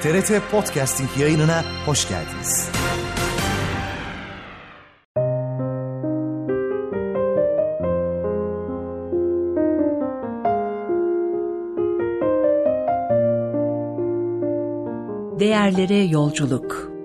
TRT Podcasting yayınına hoş geldiniz. Değerlere yolculuk.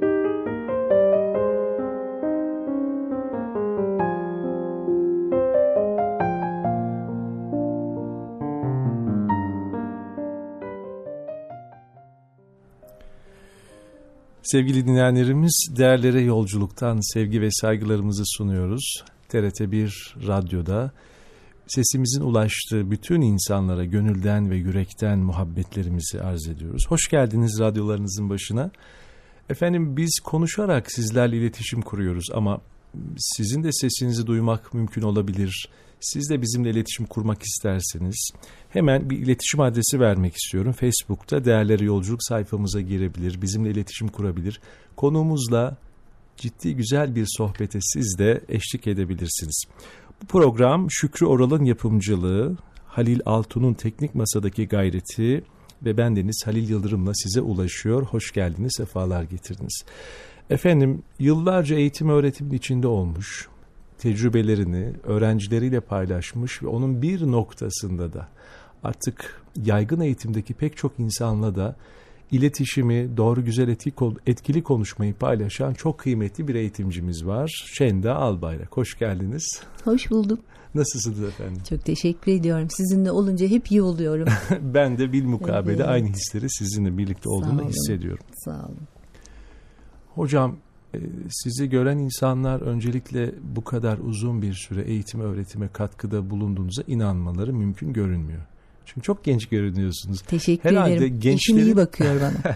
Sevgili dinleyenlerimiz, değerlere yolculuktan sevgi ve saygılarımızı sunuyoruz. TRT1 Radyo'da sesimizin ulaştığı bütün insanlara gönülden ve yürekten muhabbetlerimizi arz ediyoruz. Hoş geldiniz radyolarınızın başına. Efendim, biz konuşarak sizlerle iletişim kuruyoruz ama sizin de sesinizi duymak mümkün olabilir. Siz de bizimle iletişim kurmak isterseniz hemen bir iletişim adresi vermek istiyorum. Facebook'ta Değerlere Yolculuk sayfamıza girebilir, bizimle iletişim kurabilir. Konuğumuzla ciddi güzel bir sohbete siz de eşlik edebilirsiniz. Bu program Şükrü Oral'ın yapımcılığı, Halil Altun'un teknik masadaki gayreti ve bendeniz Halil Yıldırım'la size ulaşıyor. Hoş geldiniz, sefalar getirdiniz. Efendim, yıllarca eğitim öğretimin içinde olmuş, tecrübelerini öğrencileriyle paylaşmış ve onun bir noktasında da artık yaygın eğitimdeki pek çok insanla da iletişimi, doğru güzel etkili konuşmayı paylaşan çok kıymetli bir eğitimcimiz var. Şenda Albayrak. Hoş geldiniz. Hoş bulduk. Nasılsınız efendim? Çok teşekkür ediyorum. Sizinle olunca hep iyi oluyorum. Ben de bilmukabele aynı hisleri sizinle birlikte olduğunu hissediyorum. Sağ olun. Hocam, sizi gören insanlar öncelikle bu kadar uzun bir süre eğitim öğretime katkıda bulunduğunuza inanmaları mümkün görünmüyor. Çünkü çok genç görünüyorsunuz. Teşekkür ederim. Eşim iyi bakıyor bana.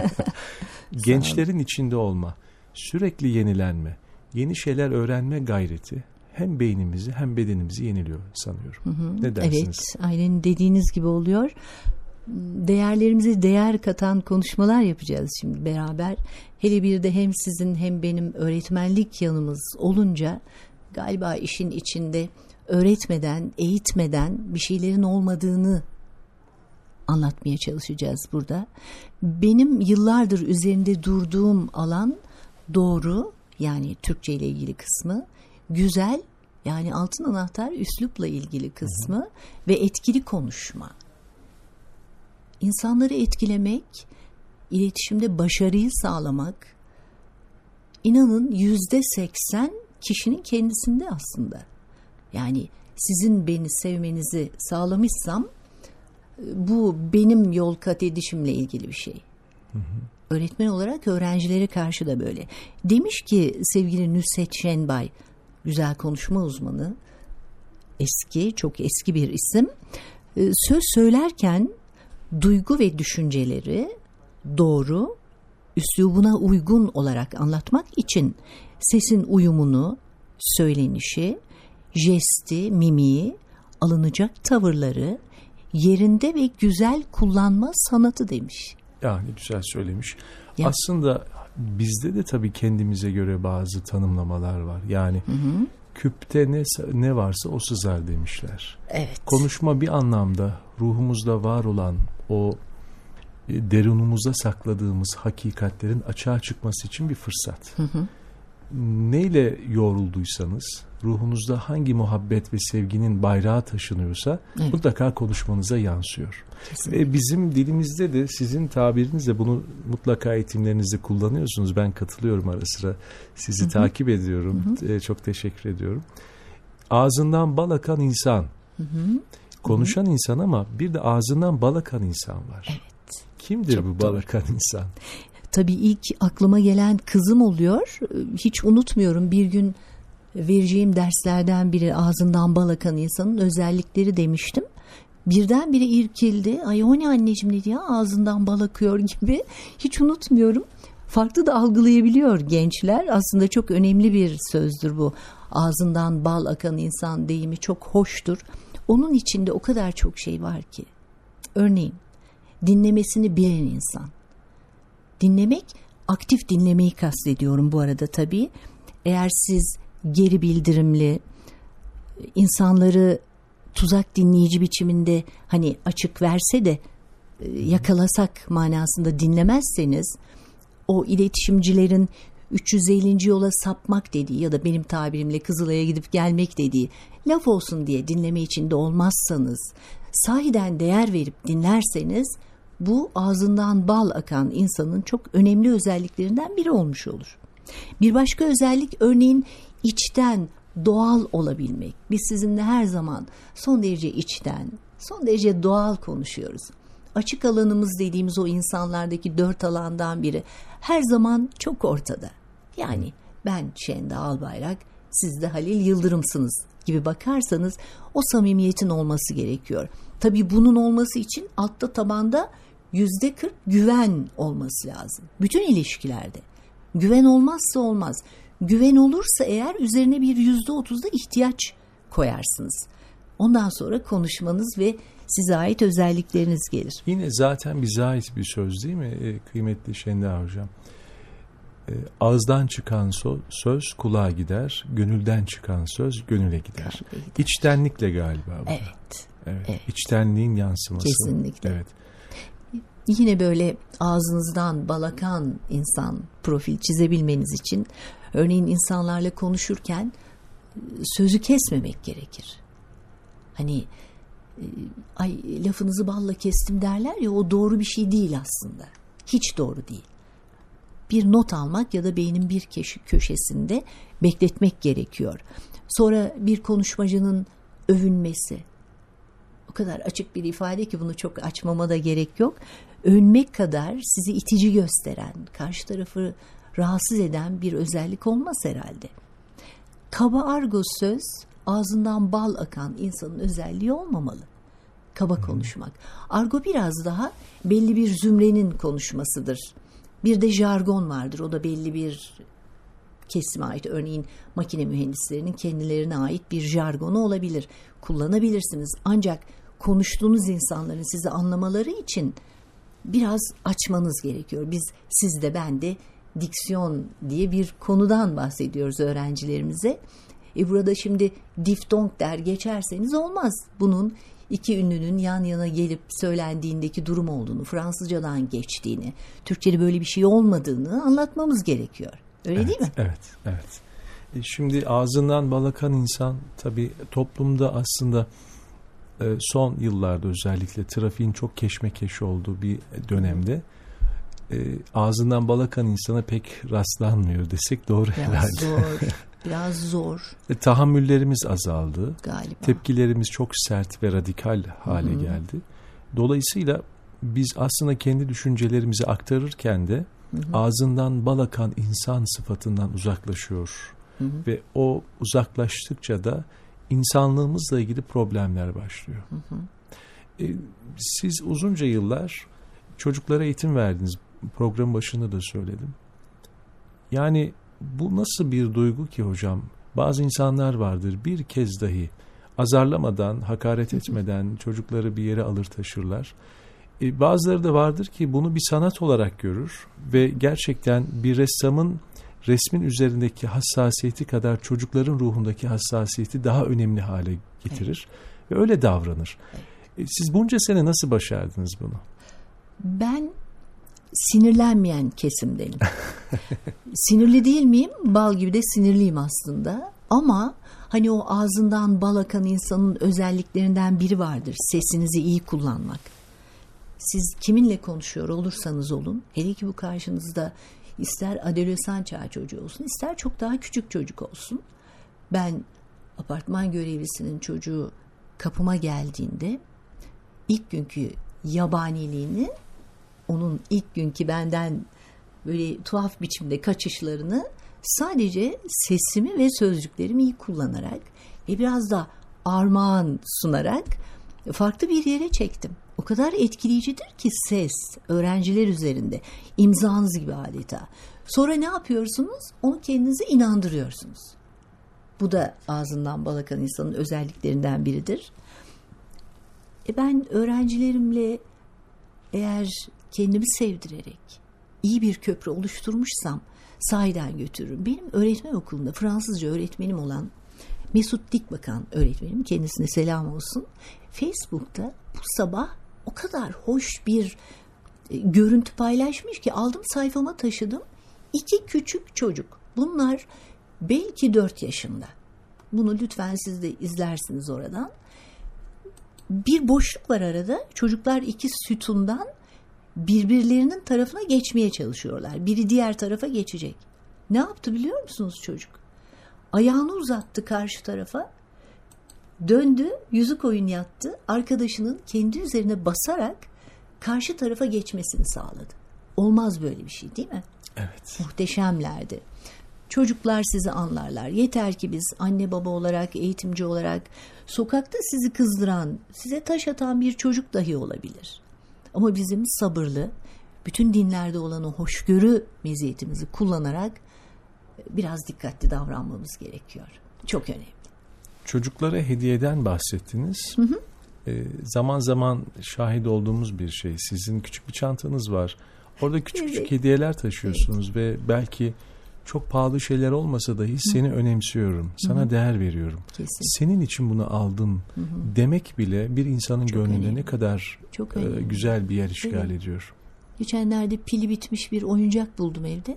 Gençlerin içinde olma, sürekli yenilenme, yeni şeyler öğrenme gayreti hem beynimizi hem bedenimizi yeniliyor sanıyorum. Ne dersiniz? Evet, aynen dediğiniz gibi oluyor. Değerlerimize değer katan konuşmalar yapacağız şimdi beraber. Hele bir de hem sizin hem benim öğretmenlik yanımız olunca galiba işin içinde öğretmeden, eğitmeden bir şeylerin olmadığını anlatmaya çalışacağız burada. Benim yıllardır üzerinde durduğum alan doğru, yani Türkçe ile ilgili kısmı, güzel, yani altın anahtar üslupla ilgili kısmı ve etkili konuşma. İnsanları etkilemek, iletişimde başarıyı sağlamak, inanın %80 kişinin kendisinde aslında. Yani sizin beni sevmenizi sağlamışsam bu benim yol kat edişimle ilgili bir şey. Öğretmen olarak öğrencilere karşı da böyle. Demiş ki sevgili Nusret Şenbay, güzel konuşma uzmanı, çok eski bir isim, söz söylerken duygu ve düşünceleri doğru, üslubuna uygun olarak anlatmak için sesin uyumunu, söylenişi, jesti, mimiği, alınacak tavırları yerinde ve güzel kullanma sanatı demiş. Yani güzel söylemiş. Ya. Aslında bizde de tabii kendimize göre bazı tanımlamalar var. Yani küpte ne varsa o sızar demişler. Evet. Konuşma bir anlamda ruhumuzda var olan o derunumuzda sakladığımız hakikatlerin açığa çıkması için bir fırsat. Neyle yoğrulduysanız, ruhunuzda hangi muhabbet ve sevginin bayrağı taşınıyorsa mutlaka konuşmanıza yansıyor. Ve bizim dilimizde de sizin tabirinizle bunu mutlaka eğitimlerinizde kullanıyorsunuz. Ben katılıyorum ara sıra. Sizi takip ediyorum. Çok teşekkür ediyorum. Ağzından bal akan insan. Konuşan insan ama bir de ağzından bal akan insan var. Evet. Kimdir çok bu bal akan insan? Tabii ilk aklıma gelen kızım oluyor. Hiç unutmuyorum, bir gün vereceğim derslerden biri ağzından bal akan insanın özellikleri demiştim. Birdenbire irkildi. Ay o ne anneciğim dedi ya, ağzından bal akıyor gibi. Hiç unutmuyorum. Farklı da algılayabiliyor gençler. Aslında çok önemli bir sözdür bu. Ağzından bal akan insan deyimi çok hoştur. Onun içinde o kadar çok şey var ki. Örneğin dinlemesini bilen insan. Dinlemek, aktif dinlemeyi kastediyorum bu arada tabii. Eğer siz geri bildirimli, insanları tuzak dinleyici biçiminde hani açık verse de yakalasak manasında dinlemezseniz, o iletişimcilerin 350. yola sapmak dediği ya da benim tabirimle Kızılay'a gidip gelmek dediği laf olsun diye dinleme içinde olmazsanız, sahiden değer verip dinlerseniz, bu ağzından bal akan insanın çok önemli özelliklerinden biri olmuş olur. Bir başka özellik, örneğin içten, doğal olabilmek. Biz sizinle her zaman son derece içten, son derece doğal konuşuyoruz. Açık alanımız dediğimiz o insanlardaki 4 alandan biri her zaman çok ortada. Yani ben Şenda Albayrak, siz de Halil Yıldırım'sınız gibi bakarsanız o samimiyetin olması gerekiyor. Tabii bunun olması için altta tabanda %40 güven olması lazım. Bütün ilişkilerde. Güven olmazsa olmaz. Güven olursa eğer üzerine bir %30'da ihtiyaç koyarsınız. Ondan sonra konuşmanız ve size ait özellikleriniz gelir. Yine zaten bize ait bir söz değil mi kıymetli Şenda Hocam? Ağızdan çıkan söz kulağa gider, gönülden çıkan söz gönüle gider. İçtenlikle galiba bu. Evet. İçtenliğin yansıması. Kesinlikle. Evet. Yine böyle ağzınızdan bal akan insan profil çizebilmeniz için, örneğin insanlarla konuşurken sözü kesmemek gerekir. Hani lafınızı balla kestim derler ya, o doğru bir şey değil aslında. Hiç doğru değil. Bir not almak ya da beynin bir köşesinde bekletmek gerekiyor. Sonra bir konuşmacının övünmesi. O kadar açık bir ifade ki bunu çok açmama da gerek yok. Övünmek kadar sizi itici gösteren, karşı tarafı rahatsız eden bir özellik olmaz herhalde. Kaba argo söz, ağzından bal akan insanın özelliği olmamalı. Kaba konuşmak. Argo biraz daha belli bir zümrenin konuşmasıdır. Bir de jargon vardır. O da belli bir kesime ait. Örneğin makine mühendislerinin kendilerine ait bir jargonu olabilir. Kullanabilirsiniz. Ancak konuştuğunuz insanların sizi anlamaları için biraz açmanız gerekiyor. Siz de ben de diksiyon diye bir konudan bahsediyoruz öğrencilerimize. Burada şimdi diftong der geçerseniz olmaz. Bunun iki ünlünün yan yana gelip söylendiğindeki durum olduğunu, Fransızcadan geçtiğini, Türkçe'de böyle bir şey olmadığını anlatmamız gerekiyor. Öyle değil mi? Evet. Şimdi ağzından bal akan insan, tabii toplumda aslında son yıllarda özellikle trafiğin çok keşmekeş olduğu bir dönemde ağzından bal akan insana pek rastlanmıyor desek doğru herhalde. Biraz zor. Tahammüllerimiz azaldı. Galiba. Tepkilerimiz çok sert ve radikal hale geldi. Dolayısıyla biz aslında kendi düşüncelerimizi aktarırken de ağzından bal akan insan sıfatından uzaklaşıyor. Ve o uzaklaştıkça da insanlığımızla ilgili problemler başlıyor. Siz uzunca yıllar çocuklara eğitim verdiniz. Programın başında da söyledim. Yani bu nasıl bir duygu ki hocam? Bazı insanlar vardır, bir kez dahi azarlamadan, hakaret etmeden çocukları bir yere alır taşırlar. Bazıları da vardır ki bunu bir sanat olarak görür ve gerçekten bir ressamın resmin üzerindeki hassasiyeti kadar çocukların ruhundaki hassasiyeti daha önemli hale getirir ve öyle davranır. Siz bunca sene nasıl başardınız bunu? Ben sinirlenmeyen kesimdenim. Sinirli değil miyim? Bal gibi de sinirliyim aslında. Ama hani o ağzından bal akan insanın özelliklerinden biri vardır. Sesinizi iyi kullanmak. Siz kiminle konuşuyor olursanız olun, hele ki bu karşınızda ister adolesan çağ çocuğu olsun, ister çok daha küçük çocuk olsun. Ben apartman görevlisinin çocuğu kapıma geldiğinde ilk günkü yabaniliğini, onun ilk günkü benden böyle tuhaf biçimde kaçışlarını sadece sesimi ve sözcüklerimi iyi kullanarak ve biraz da armağan sunarak farklı bir yere çektim. O kadar etkileyicidir ki ses öğrenciler üzerinde imzanız gibi adeta. Sonra ne yapıyorsunuz? Onu kendinize inandırıyorsunuz. Bu da ağzından bal akan insanın özelliklerinden biridir. Ben öğrencilerimle eğer kendimi sevdirerek iyi bir köprü oluşturmuşsam sahiden götürürüm. Benim öğretmen okulunda Fransızca öğretmenim olan Mesut Dikbakan öğretmenim, kendisine selam olsun, Facebook'ta bu sabah o kadar hoş bir görüntü paylaşmış ki aldım sayfama taşıdım. 2 küçük çocuk. Bunlar belki 4 yaşında. Bunu lütfen siz de izlersiniz oradan. Bir boşluk var arada. Çocuklar 2 sütundan birbirlerinin tarafına geçmeye çalışıyorlar. Biri diğer tarafa geçecek. Ne yaptı biliyor musunuz çocuk? Ayağını uzattı karşı tarafa. Döndü, yüzü koyun yattı. Arkadaşının kendi üzerine basarak karşı tarafa geçmesini sağladı. Olmaz böyle bir şey, değil mi? Evet. Muhteşemlerdi. Çocuklar sizi anlarlar. Yeter ki biz anne baba olarak, eğitimci olarak sokakta sizi kızdıran, size taş atan bir çocuk dahi olabilir. Ama bizim sabırlı, bütün dinlerde olan o hoşgörü meziyetimizi kullanarak biraz dikkatli davranmamız gerekiyor. Çok önemli. Çocuklara hediyeden bahsettiniz. Zaman zaman şahit olduğumuz bir şey. Sizin küçük bir çantanız var. Orada küçük küçük hediyeler taşıyorsunuz ve belki çok pahalı şeyler olmasa dahi seni önemsiyorum, sana değer veriyorum. Kesin. Senin için bunu aldım demek bile bir insanın çok gönlünde önemli. ne kadar güzel bir yer işgal ediyor. Geçenlerde pili bitmiş bir oyuncak buldum evde.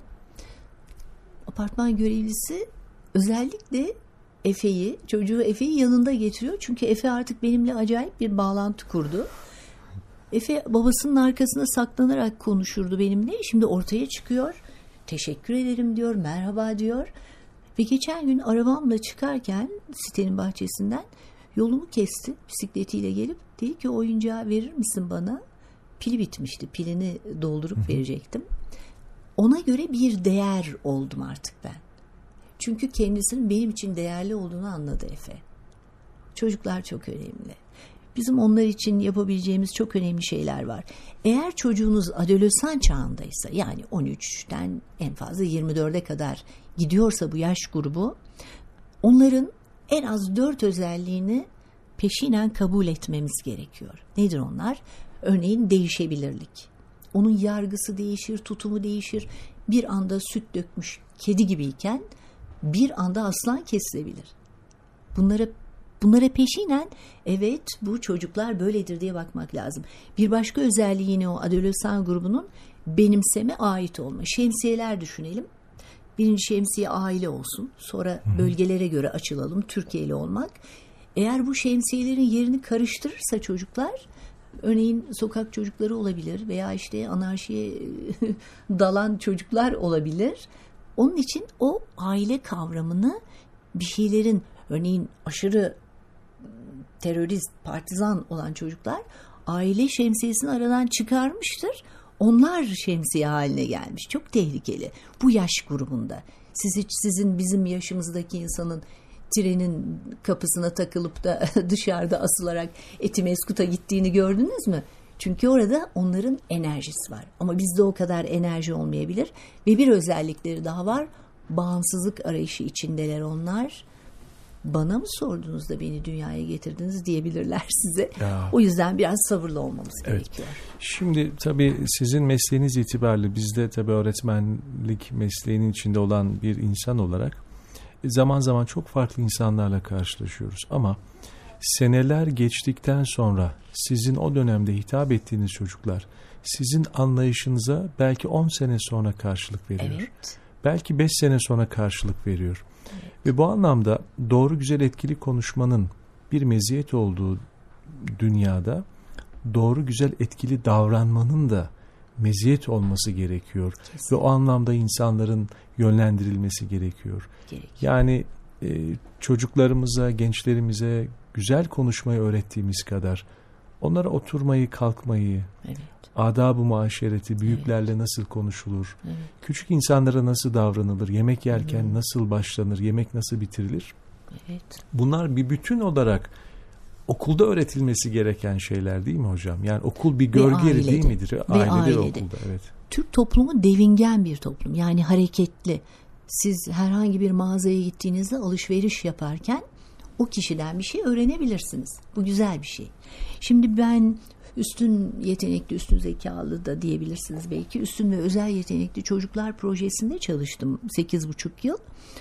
Apartman görevlisi özellikle çocuğu Efe'yi yanında getiriyor. Çünkü Efe artık benimle acayip bir bağlantı kurdu. Efe babasının arkasına saklanarak konuşurdu benimle. Şimdi ortaya çıkıyor. Teşekkür ederim diyor, merhaba diyor. Ve geçen gün arabamla çıkarken sitenin bahçesinden yolumu kesti bisikletiyle gelip. Dedi ki oyuncağı verir misin bana? Pili bitmişti. Pilini doldurup verecektim. Ona göre bir değer oldum artık ben. Çünkü kendisinin benim için değerli olduğunu anladı Efe. Çocuklar çok önemli. Bizim onlar için yapabileceğimiz çok önemli şeyler var. Eğer çocuğunuz adolesan çağındaysa, yani 13'ten en fazla 24'e kadar gidiyorsa bu yaş grubu, onların en az 4 özelliğini peşinen kabul etmemiz gerekiyor. Nedir onlar? Örneğin değişebilirlik. Onun yargısı değişir, tutumu değişir. Bir anda süt dökmüş kedi gibiyken bir anda aslan kesilebilir. Bunlara peşinen evet bu çocuklar böyledir diye bakmak lazım. Bir başka özelliği yine o adolesan grubunun benimseme, ait olma. Şemsiyeler düşünelim. Birinci şemsiye aile olsun. Sonra bölgelere göre açılalım. Türkiye'li olmak. Eğer bu şemsiyelerin yerini karıştırırsa çocuklar, örneğin sokak çocukları olabilir veya işte anarşiye dalan çocuklar olabilir. Onun için o aile kavramını bir şeylerin, örneğin aşırı terörist, partizan olan çocuklar aile şemsiyesini aradan çıkarmıştır. Onlar şemsiye haline gelmiş. Çok tehlikeli. Bu yaş grubunda. Siz hiç bizim yaşımızdaki insanın trenin kapısına takılıp da dışarıda asılarak Etimeskut'a gittiğini gördünüz mü? Çünkü orada onların enerjisi var. Ama bizde o kadar enerji olmayabilir. Ve bir özellikleri daha var. Bağımsızlık arayışı içindeler onlar. Bana mı sordunuz da beni dünyaya getirdiniz diyebilirler size. Ya. O yüzden biraz sabırlı olmamız gerekiyor. Şimdi tabii sizin mesleğiniz itibariyle biz de tabii öğretmenlik mesleğinin içinde olan bir insan olarak zaman zaman çok farklı insanlarla karşılaşıyoruz. Ama seneler geçtikten sonra sizin o dönemde hitap ettiğiniz çocuklar sizin anlayışınıza belki 10 sene sonra karşılık veriyor. Evet. Belki 5 sene sonra karşılık veriyor. Evet. Ve bu anlamda doğru, güzel, etkili konuşmanın bir meziyet olduğu dünyada doğru, güzel, etkili davranmanın da meziyet olması gerekiyor. Kesinlikle. Ve o anlamda insanların yönlendirilmesi gerekiyor. Yani çocuklarımıza, gençlerimize güzel konuşmayı öğrettiğimiz kadar onlara oturmayı, kalkmayı, evet, adab-ı muaşereti, büyüklerle evet, nasıl konuşulur, evet, küçük insanlara nasıl davranılır, yemek yerken nasıl başlanır, yemek nasıl bitirilir? Evet. Bunlar bir bütün olarak okulda öğretilmesi gereken şeyler değil mi hocam? Yani okul bir gölge değil midir? Ailede ve okulda. Evet. Türk toplumu devingen bir toplum. Yani hareketli. Siz herhangi bir mağazaya gittiğinizde alışveriş yaparken o kişiden bir şey öğrenebilirsiniz. Bu güzel bir şey. Şimdi ben üstün yetenekli, üstün zekalı da diyebilirsiniz belki. Üstün ve özel yetenekli çocuklar projesinde çalıştım 8,5 yıl.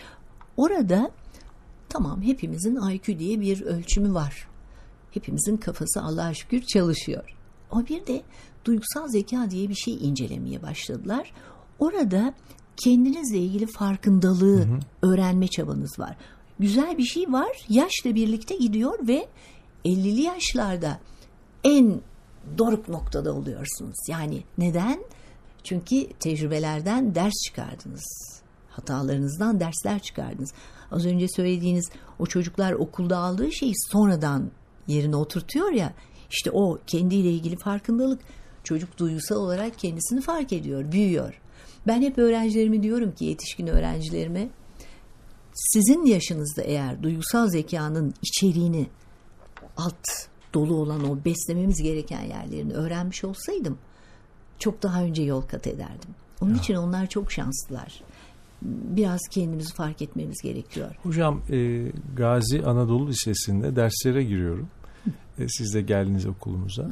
Orada tamam, hepimizin IQ diye bir ölçümü var. Hepimizin kafası Allah'a şükür çalışıyor. Ama bir de duygusal zeka diye bir şey incelemeye başladılar. Orada kendinizle ilgili farkındalığı öğrenme çabanız var. Güzel bir şey var, yaşla birlikte gidiyor ve 50'li yaşlarda en doruk noktada oluyorsunuz. Yani neden? Çünkü tecrübelerden ders çıkardınız. Hatalarınızdan dersler çıkardınız. Az önce söylediğiniz o çocuklar okulda aldığı şeyi sonradan yerine oturtuyor ya, işte o kendiyle ilgili farkındalık. Çocuk duygusal olarak kendisini fark ediyor, büyüyor. Ben hep öğrencilerime diyorum ki, yetişkin öğrencilerime, sizin yaşınızda eğer duygusal zekanın içeriğini, alt dolu olan o beslememiz gereken yerlerini öğrenmiş olsaydım çok daha önce yol kat ederdim. Onun için onlar çok şanslılar. Biraz kendimizi fark etmemiz gerekiyor. Hocam Gazi Anadolu Lisesi'nde derslere giriyorum. Siz de geldiniz okulumuza.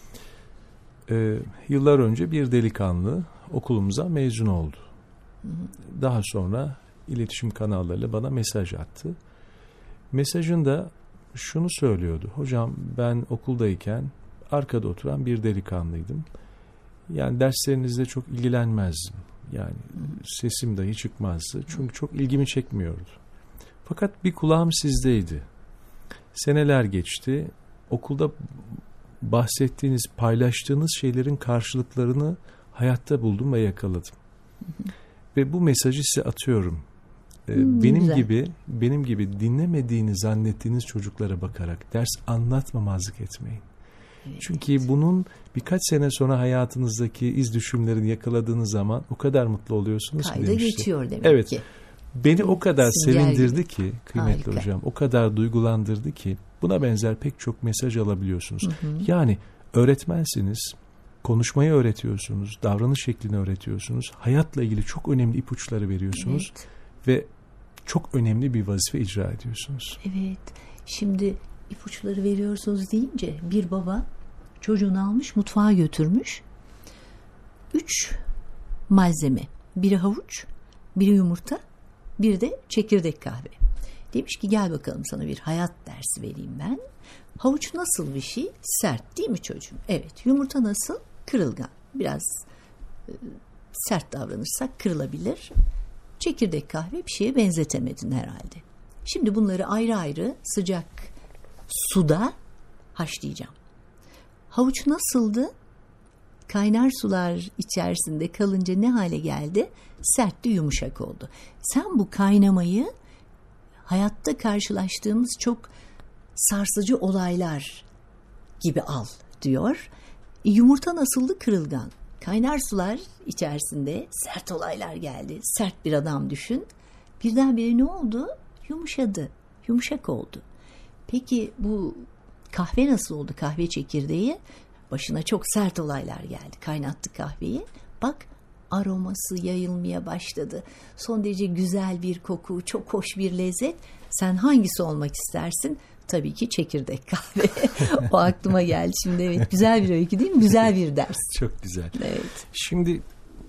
Yıllar önce bir delikanlı okulumuza mezun oldu. Daha sonra iletişim kanallarıyla bana mesaj attı. Mesajında şunu söylüyordu. Hocam ben okuldayken arkada oturan bir delikanlıydım. Yani derslerinizle çok ilgilenmezdim. Yani sesim dahi çıkmazdı. Çünkü çok ilgimi çekmiyordu. Fakat bir kulağım sizdeydi. Seneler geçti. Okulda bahsettiğiniz, paylaştığınız şeylerin karşılıklarını hayatta buldum ve yakaladım. Ve bu mesajı size atıyorum. Benim gibi dinlemediğini zannettiğiniz çocuklara bakarak ders anlatmamazlık etmeyin. Evet. Çünkü bunun birkaç sene sonra hayatınızdaki iz düşümlerini yakaladığınız zaman o kadar mutlu oluyorsunuz ki demişti. Kayda geçiyor demek ki. Beni o kadar sevindirdi gibi. Ki kıymetli Harika. Hocam, o kadar duygulandırdı ki buna benzer pek çok mesaj alabiliyorsunuz. Yani öğretmensiniz, konuşmayı öğretiyorsunuz, davranış şeklini öğretiyorsunuz, hayatla ilgili çok önemli ipuçları veriyorsunuz ve çok önemli bir vazife icra ediyorsunuz. Evet, şimdi ipuçları veriyorsunuz deyince bir baba çocuğunu almış mutfağa götürmüş. 3 malzeme, biri havuç, biri yumurta, bir de çekirdek kahve. Demiş ki gel bakalım sana bir hayat dersi vereyim ben. Havuç nasıl bir şey? Sert değil mi çocuğum? Evet. Yumurta nasıl? Kırılgan. Biraz sert davranırsak kırılabilir. Çekirdek kahve bir şeye benzetemedin herhalde. Şimdi bunları ayrı ayrı sıcak suda haşlayacağım. Havuç nasıldı? Kaynar sular içerisinde kalınca ne hale geldi? Sertti, yumuşak oldu. Sen bu kaynamayı hayatta karşılaştığımız çok sarsıcı olaylar gibi al diyor. Yumurta nasıldı? Kırılgan. Kaynar sular içerisinde sert olaylar geldi. Sert bir adam düşün. Birdenbire ne oldu? Yumuşadı. Yumuşak oldu. Peki bu kahve nasıl oldu? Kahve çekirdeği. Başına çok sert olaylar geldi. Kaynattı kahveyi. Bak aroması yayılmaya başladı. Son derece güzel bir koku, çok hoş bir lezzet. Sen hangisi olmak istersin? Tabii ki çekirdek kahve. O aklıma geldi şimdi. Evet, güzel bir öykü değil mi? Güzel bir ders. Çok güzel. Evet. Şimdi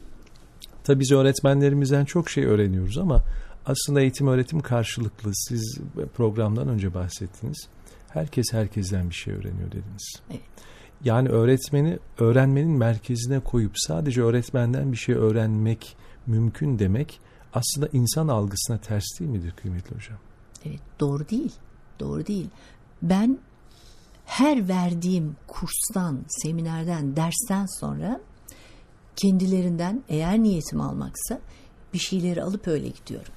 tabii biz öğretmenlerimizden çok şey öğreniyoruz ama aslında eğitim öğretim karşılıklı. Siz programdan önce bahsettiniz. Herkes herkesten bir şey öğreniyor dediniz. Evet. Yani öğretmeni öğrenmenin merkezine koyup sadece öğretmenden bir şey öğrenmek mümkün demek aslında insan algısına ters değil midir kıymetli hocam? Evet, doğru değil. Doğru değil. Ben her verdiğim kurstan, seminerden, dersten sonra kendilerinden eğer niyetim almaksa bir şeyleri alıp öyle gidiyorum.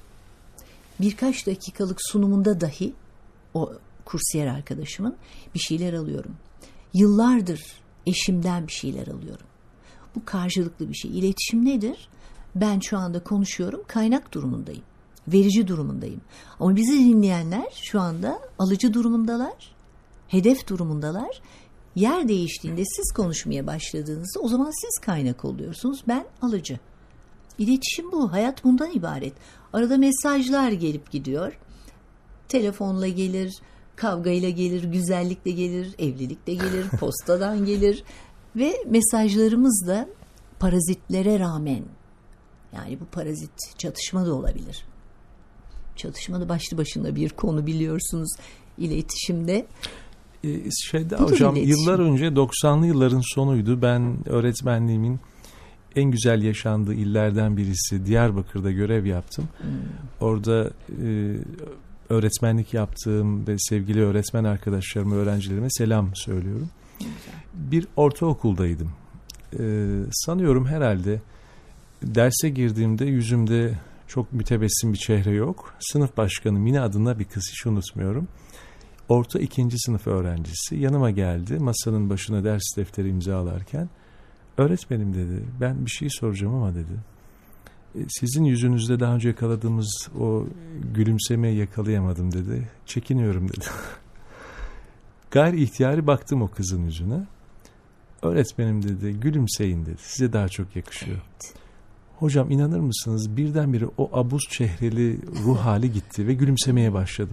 Birkaç dakikalık sunumunda dahi o kursiyer arkadaşımın bir şeyler alıyorum. Yıllardır eşimden bir şeyler alıyorum. Bu karşılıklı bir şey. İletişim nedir? Ben şu anda konuşuyorum, kaynak durumundayım. Verici durumundayım. Ama bizi dinleyenler şu anda alıcı durumundalar, hedef durumundalar. Yer değiştiğinde siz konuşmaya başladığınızda o zaman siz kaynak oluyorsunuz. Ben alıcı. İletişim bu. Hayat bundan ibaret. Arada mesajlar gelip gidiyor. Telefonla gelir, kavgayla gelir, güzellikle gelir, evlilikle gelir, postadan gelir. Ve mesajlarımız da parazitlere rağmen, yani bu parazit çatışma da olabilir. Çatışma da başlı başına bir konu biliyorsunuz iletişimde. Hocam yıllar önce 90'lı yılların sonuydu. Ben öğretmenliğimin en güzel yaşandığı illerden birisi Diyarbakır'da görev yaptım. Orada öğretmenlik yaptığım ve sevgili öğretmen arkadaşlarıma, öğrencilerime selam söylüyorum. Bir ortaokuldaydım. Sanıyorum herhalde derse girdiğimde yüzümde çok mütebessim bir çehre yok. Sınıf başkanı Mine adında bir kız, hiç unutmuyorum. Orta 2. sınıf öğrencisi yanıma geldi. Masanın başına ders defteri imzalarken, öğretmenim dedi, ben bir şey soracağım ama dedi, sizin yüzünüzde daha önce yakaladığımız o gülümsemeyi yakalayamadım dedi. Çekiniyorum dedi. Gayri ihtiyari baktım o kızın yüzüne. Öğretmenim dedi, gülümseyin dedi. Size daha çok yakışıyor. Evet. Hocam inanır mısınız, birdenbire o abuz çehreli ruh hali gitti ve gülümsemeye başladım.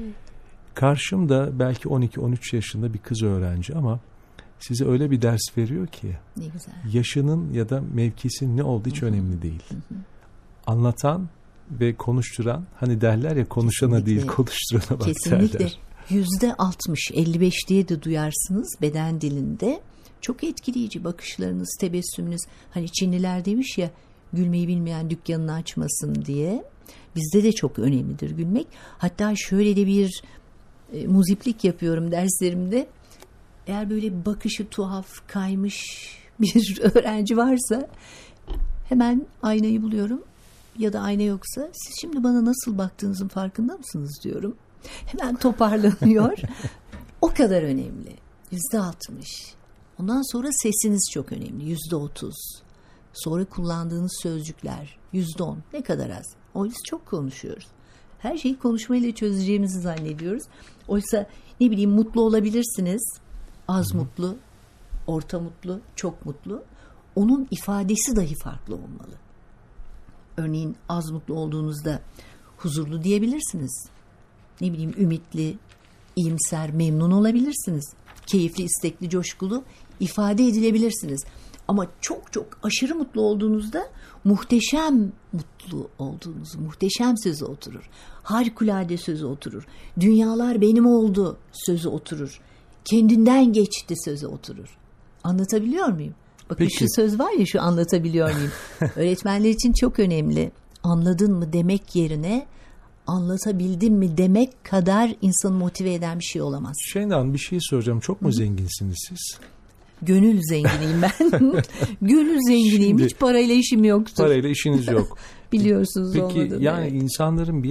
Karşımda belki 12-13 yaşında bir kız öğrenci ama size öyle bir ders veriyor ki, ne güzel, yaşının ya da mevkisinin ne olduğu hiç önemli değil. Anlatan ve konuşturan, hani derler ya, konuşana kesinlikle değil konuşturana bak kesinlikle derler. %60, 55 diye de duyarsınız beden dilinde. Çok etkileyici bakışlarınız, tebessümünüz. Hani Çinliler demiş ya, gülmeyi bilmeyen dükkanını açmasın diye. Bizde de çok önemlidir gülmek. Hatta şöyle de bir muziplik yapıyorum derslerimde. Eğer böyle bakışı tuhaf, kaymış bir öğrenci varsa hemen aynayı buluyorum. Ya da ayna yoksa, siz şimdi bana nasıl baktığınızın farkında mısınız diyorum. Hemen toparlanıyor. O kadar önemli. %60. Ondan sonra sesiniz çok önemli. %30. Sonra kullandığınız sözcükler %10. Ne kadar az. Oysa çok konuşuyoruz. Her şeyi konuşmayla çözeceğimizi zannediyoruz. Oysa ne bileyim, mutlu olabilirsiniz. Az mutlu, orta mutlu, çok mutlu. Onun ifadesi dahi farklı olmalı. Örneğin az mutlu olduğunuzda huzurlu diyebilirsiniz. Ne bileyim, ümitli, iyimser, memnun olabilirsiniz. Keyifli, istekli, coşkulu ifade edilebilirsiniz. Ama çok çok aşırı mutlu olduğunuzda muhteşem mutlu olduğunuzu, muhteşem sözü oturur. Harikulade sözü oturur. Dünyalar benim oldu sözü oturur. Kendinden geçti sözü oturur. Anlatabiliyor muyum? Bakın peki, şu söz var ya, şu anlatabiliyor muyum? Öğretmenler için çok önemli. Anladın mı demek yerine anlatabildim mi demek kadar insanı motive eden bir şey olamaz. Şeyden bir şey soracağım. Çok mu zenginsiniz siz? Gönül zenginiyim ben. Gönül zenginiyim. Hiç parayla işim yoktur. Parayla işiniz yok. Biliyorsunuz peki, olmadığını. Peki yani evet, insanların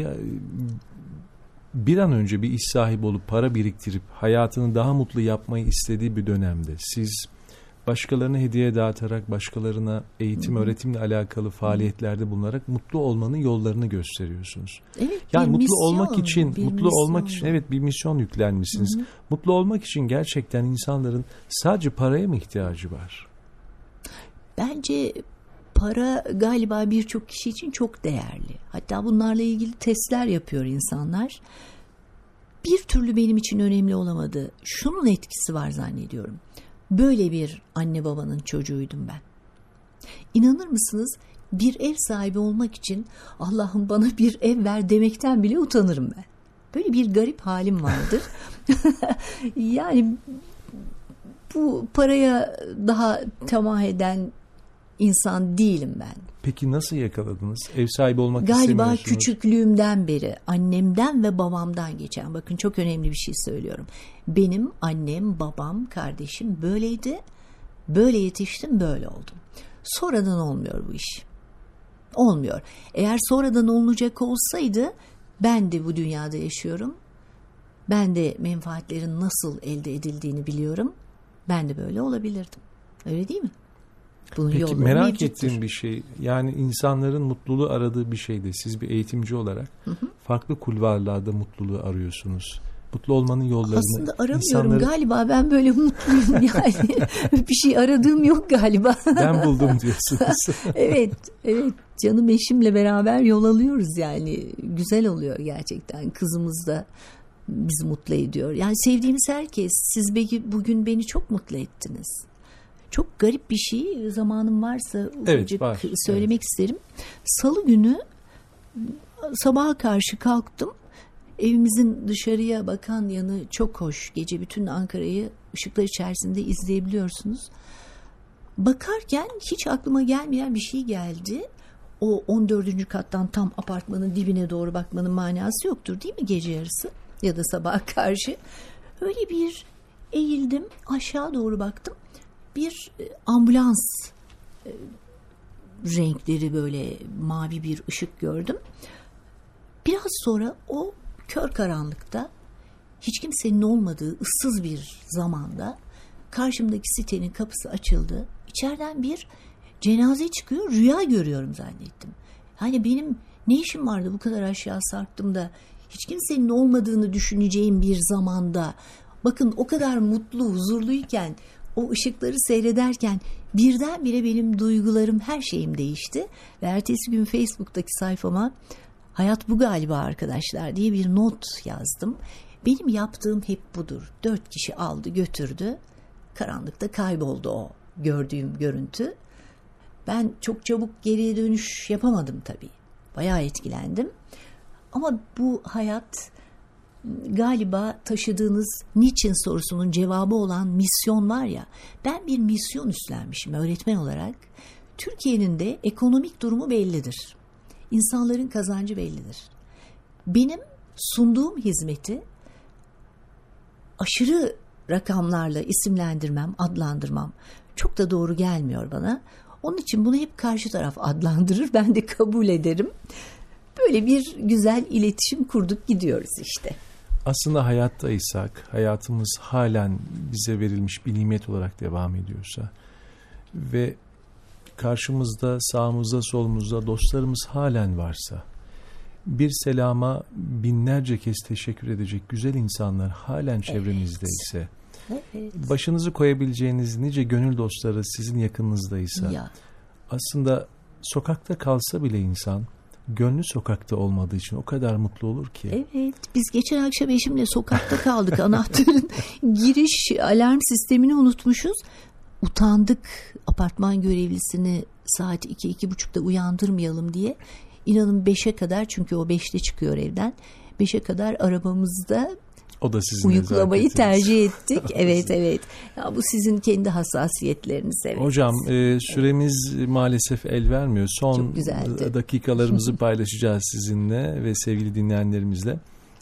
bir an önce bir iş sahibi olup para biriktirip hayatını daha mutlu yapmayı istediği bir dönemde siz başkalarına hediye dağıtarak, başkalarına eğitim, öğretimle alakalı faaliyetlerde bulunarak mutlu olmanın yollarını gösteriyorsunuz. Evet, yani mutlu misyon, olmak için, olmak için evet bir misyon yüklenmişsiniz. Mutlu olmak için gerçekten insanların sadece paraya mı ihtiyacı var? Bence para galiba birçok kişi için çok değerli. Hatta bunlarla ilgili testler yapıyor insanlar. Bir türlü benim için önemli olamadı. Şunun etkisi var zannediyorum. Böyle bir anne babanın çocuğuydum ben. İnanır mısınız, bir ev sahibi olmak için Allah'ım bana bir ev ver demekten bile utanırım ben. Böyle bir garip halim vardır. Yani bu paraya daha tamah eden insan değilim ben. Peki nasıl yakaladınız? Ev sahibi olmak galiba küçüklüğümden beri annemden ve babamdan geçen, bakın çok önemli bir şey söylüyorum. Benim annem, babam, kardeşim böyleydi. Böyle yetiştim, böyle oldum. Sonradan olmuyor bu iş. Olmuyor. Eğer sonradan olacak olsaydı, ben de bu dünyada yaşıyorum. Ben de menfaatlerin nasıl elde edildiğini biliyorum. Ben de böyle olabilirdim. Öyle değil mi? Bunun peki merak ettiğim bir şey, yani insanların mutluluğu aradığı bir şeydi. Siz bir eğitimci olarak farklı kulvarlarda mutluluğu arıyorsunuz. Mutlu olmanın yollarını... Aslında aramıyorum galiba, ben böyle mutluyum yani. Bir şey aradığım yok galiba. Ben buldum diyorsunuz. Evet canım eşimle beraber yol alıyoruz yani. Güzel oluyor gerçekten. Kızımız da bizi mutlu ediyor. Yani sevdiğimiz herkes. Siz belki bugün beni çok mutlu ettiniz. Çok garip bir şey, zamanım varsa söylemek isterim. Salı günü sabaha karşı kalktım. Evimizin dışarıya bakan yanı çok hoş. Gece bütün Ankara'yı ışıklar içerisinde izleyebiliyorsunuz. Bakarken hiç aklıma gelmeyen bir şey geldi. O 14. kattan tam apartmanın dibine doğru bakmanın manası yoktur değil mi gece yarısı ya da sabaha karşı? Öyle bir eğildim, aşağı doğru baktım. Bir ambulans renkleri böyle mavi bir ışık gördüm. Biraz sonra o kör karanlıkta, hiç kimsenin olmadığı ıssız bir zamanda karşımdaki sitenin kapısı açıldı. İçeriden bir cenaze çıkıyor, rüya görüyorum zannettim. Hani benim ne işim vardı bu kadar aşağı sarktım da hiç kimsenin olmadığını düşüneceğim bir zamanda. Bakın o kadar mutlu, huzurluyken, o ışıkları seyrederken birdenbire benim duygularım, her şeyim değişti. Ve ertesi gün Facebook'taki sayfama "Hayat bu galiba arkadaşlar" diye bir not yazdım. Benim yaptığım hep budur. 4 kişi aldı götürdü. Karanlıkta kayboldu o gördüğüm görüntü. Ben çok çabuk geriye dönüş yapamadım tabii. Bayağı etkilendim. Ama bu hayat galiba taşıdığınız niçin sorusunun cevabı olan misyon var ya. Ben bir misyon üstlenmişim öğretmen olarak. Türkiye'nin de ekonomik durumu bellidir. İnsanların kazancı bellidir. Benim sunduğum hizmeti aşırı rakamlarla isimlendirmem, adlandırmam çok da doğru gelmiyor bana. Onun için bunu hep karşı taraf adlandırır, ben de kabul ederim. Böyle bir güzel iletişim kurduk gidiyoruz işte. Aslında hayattaysak, hayatımız halen bize verilmiş bir nimet olarak devam ediyorsa ve karşımızda, sağımızda, solumuzda dostlarımız halen varsa, bir selama binlerce kez teşekkür edecek güzel insanlar halen çevremizdeyse, evet, başınızı koyabileceğiniz nice gönül dostları sizin yakınınızdaysa, aslında sokakta kalsa bile insan, gönlü sokakta olmadığı için o kadar mutlu olur ki. Evet, biz geçen akşam eşimle sokakta kaldık. Anahtarın giriş alarm sistemini unutmuşuz. Utandık apartman görevlisini saat 2-2.30'da uyandırmayalım diye. İnanın 5'e kadar, çünkü o 5'te çıkıyor evden. 5'e kadar arabamızda o da sizin uyuklamayı tercih ettik. Evet. Ya bu sizin kendi hassasiyetleriniz. Evet. Hocam süremiz maalesef el vermiyor. Son dakikalarımızı paylaşacağız sizinle ve sevgili dinleyenlerimizle.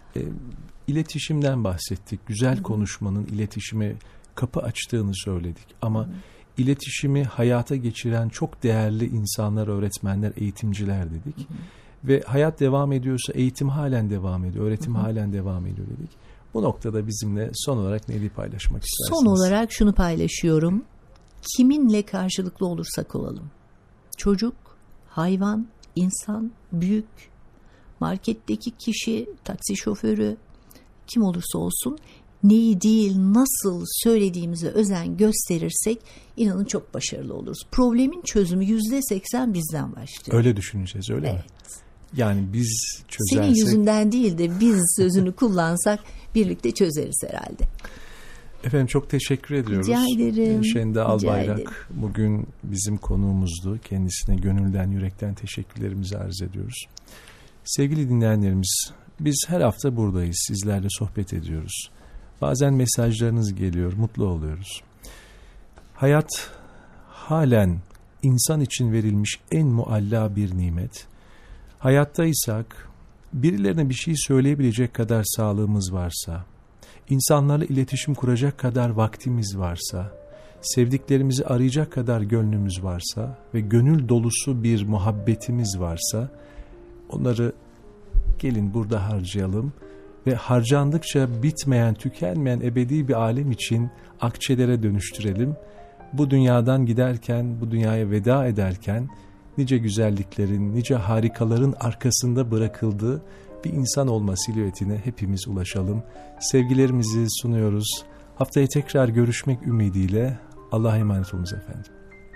İletişimden bahsettik. Güzel konuşmanın iletişime kapı açtığını söyledik. Ama iletişimi hayata geçiren çok değerli insanlar, öğretmenler, eğitimciler dedik. Ve hayat devam ediyorsa eğitim halen devam ediyor, öğretim halen devam ediyor dedik. Bu noktada bizimle son olarak neyi paylaşmak istersiniz? Son olarak şunu paylaşıyorum. Kiminle karşılıklı olursak olalım. Çocuk, hayvan, insan, büyük, marketteki kişi, taksi şoförü, kim olursa olsun, neyi değil nasıl söylediğimize özen gösterirsek inanın çok başarılı oluruz. Problemin çözümü %80 bizden başlıyor. Öyle düşüneceğiz, öyle mi? Yani biz çözersek... Senin yüzünden değil de biz sözünü kullansak birlikte çözeriz herhalde. Efendim çok teşekkür ediyoruz. Rica ederim. Şenda Albayrak bugün bizim konuğumuzdu. Kendisine gönülden, yürekten teşekkürlerimizi arz ediyoruz. Sevgili dinleyenlerimiz, biz her hafta buradayız. Sizlerle sohbet ediyoruz. Bazen mesajlarınız geliyor, mutlu oluyoruz. Hayat halen insan için verilmiş en mualla bir nimet. Hayattaysak, birilerine bir şey söyleyebilecek kadar sağlığımız varsa, insanlarla iletişim kuracak kadar vaktimiz varsa, sevdiklerimizi arayacak kadar gönlümüz varsa ve gönül dolusu bir muhabbetimiz varsa, onları gelin burada harcayalım ve harcandıkça bitmeyen, tükenmeyen ebedi bir alem için akçelere dönüştürelim. Bu dünyadan giderken, bu dünyaya veda ederken, nice güzelliklerin, nice harikaların arkasında bırakıldığı bir insan olma silüetine hepimiz ulaşalım. Sevgilerimizi sunuyoruz. Haftaya tekrar görüşmek ümidiyle Allah'a emanet olunuz efendim.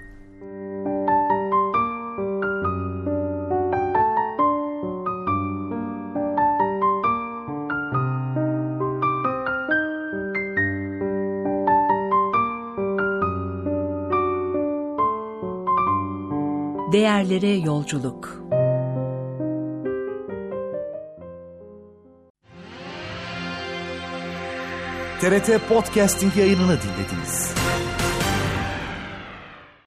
Değerlere yolculuk. TRT Podcasting yayınını dinlediniz.